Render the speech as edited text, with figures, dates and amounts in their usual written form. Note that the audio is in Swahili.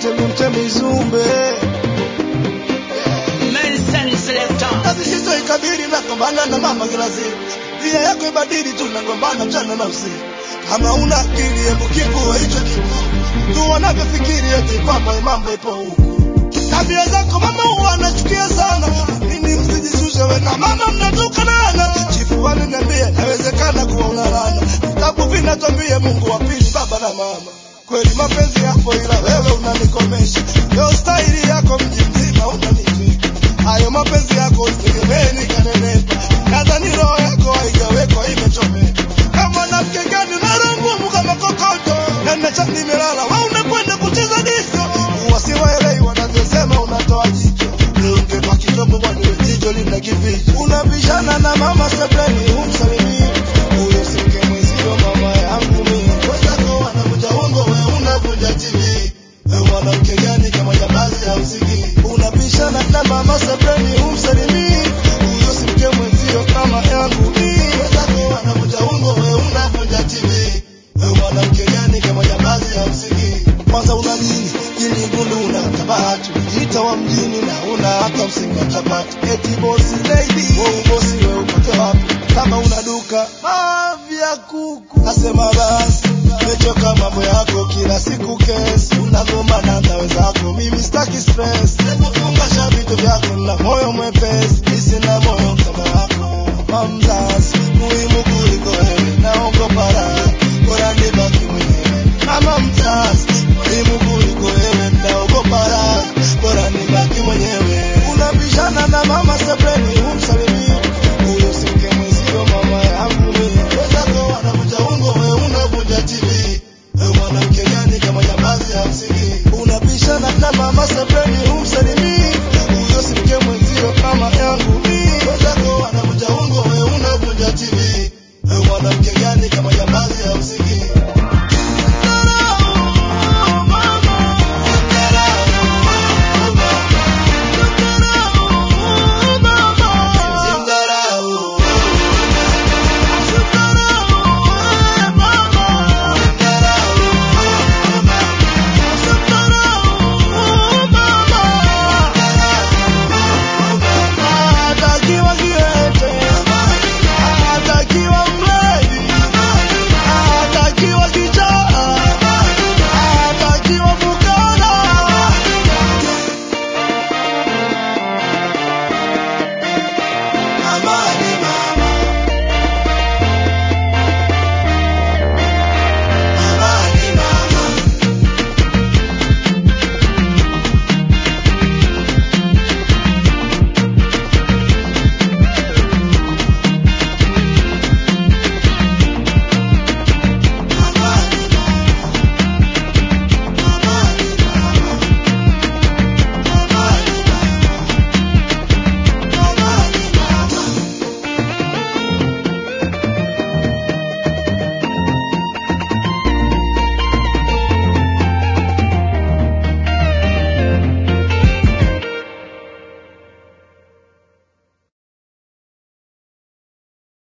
mtemi zumbe. Nelson Selector. Kazi hizo ikabiri na gombana na mama kila siku. Nia yako ibadili tunagombana mchana na usiku. Kama una akili hebu kipua hicho kipu. Tu wanavyofikiri eti kwamba mambo ipo huku. Tabia zako mama huwa anachukia sana. Nini msijishushe we na mama mnatuka.